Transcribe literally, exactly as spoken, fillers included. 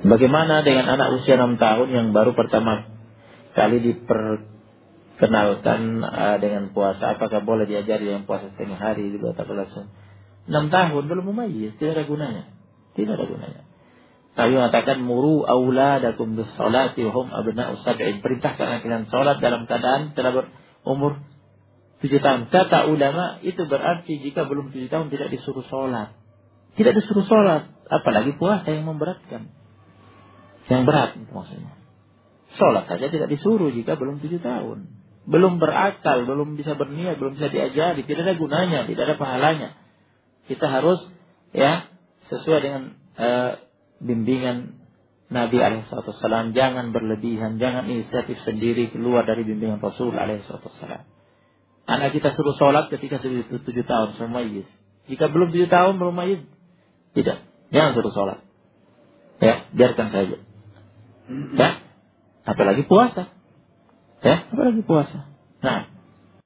Bagaimana dengan anak usia enam tahun yang baru pertama kali diperkenalkan uh, dengan puasa? Apakah boleh diajari dengan puasa setengah hari dulu atau langsung? enam tahun belum mumayyiz, tidak ada gunanya. Tidak ada gunanya. Nabi mengatakan muru auladakum bis-sholati wa hum abna'u sab'in. Perintahkan kalian salat dalam keadaan telah berumur tujuh tahun. Kata ulama itu berarti jika belum tujuh tahun tidak disuruh salat. Tidak disuruh salat, apalagi puasa yang memberatkan. Yang berat maksudnya. Salat saja tidak disuruh jika belum tujuh tahun. Belum berakal, belum bisa berniat, belum bisa diajari, tidak ada gunanya, tidak ada pahalanya. Kita harus ya sesuai dengan uh, bimbingan Nabi alaihi wasallam, jangan berlebihan, jangan inisiatif sendiri keluar dari bimbingan Rasul alaihi wasallam. Anak kita suruh sholat ketika sudah tujuh tahun suruh mayyiz. Jika belum tujuh tahun belum mayyiz, tidak, jangan suruh sholat. Ya, biarkan saja. Ya, apalagi puasa. Ya, apalagi puasa. Nah.